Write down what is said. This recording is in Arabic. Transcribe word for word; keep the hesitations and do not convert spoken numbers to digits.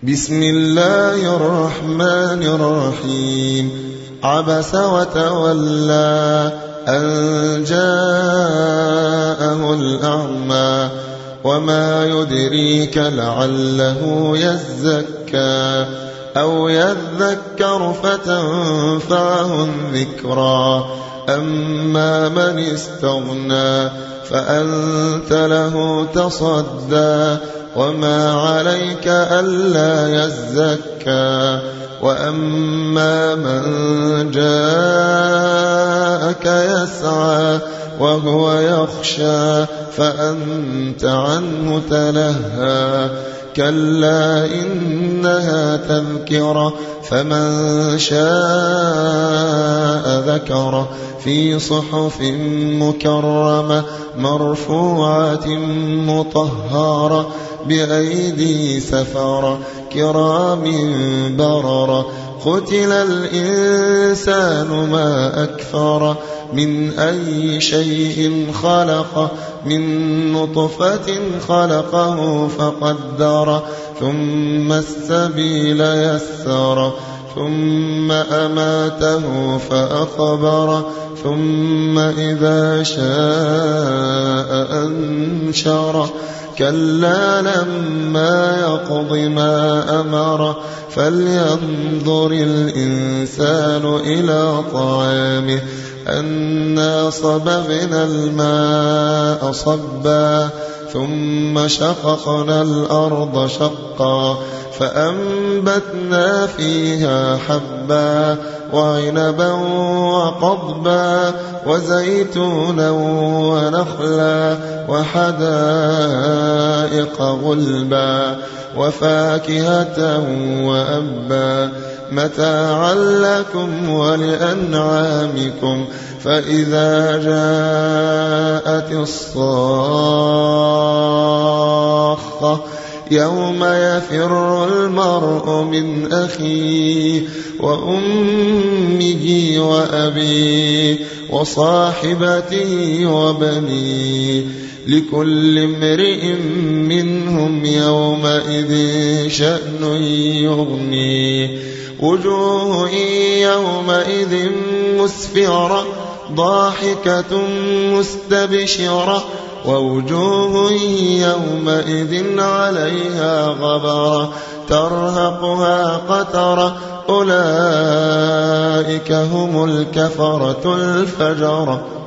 بسم الله الرحمن الرحيم عبس وتولى أن جاءه الأعمى وما يدريك لعله يزكى أو يذكر فتنفعه الذكرى أما من استغنى فأنت له تصدى وما عليك ألا يزكى وأما من جاءك يسعى وهو يخشى فأنت عنه تلهى كلا إنها تذكرة فمن شاء ذكره في صحف مكرمة مرفوعة مطهرة بأيدي سفرة كرام بررة قتل الإنسان ما أكفر من أي شيء خلقه من نطفة خلقه فقدر ثم السبيل يسر ثم أماته فأقبر ثم إذا شاء أنشر كلا لما يقض ما أمر فلينظر الإنسان إلى طعامه أنا صببنا الماء صبا ثم شققنا الأرض شقا فأنبتنا فيها حبا وعنبا وقضبا وزيتونا ونخلا وحدائق غلبا وفاكهة وأبا متاعا لكم ولأنعامكم فإذا جاءت الصاخة يوم يفر المرء من أخيه وأمه وأبيه وصاحبته وبنيه لكل امرئ منهم يومئذ شأن يغنيه وجوه يومئذ مسفرة ضاحكة مستبشرة ووجوه يومئذ عليها غبرة ترهقها قترة أولئك هم الكفرة الفجرة.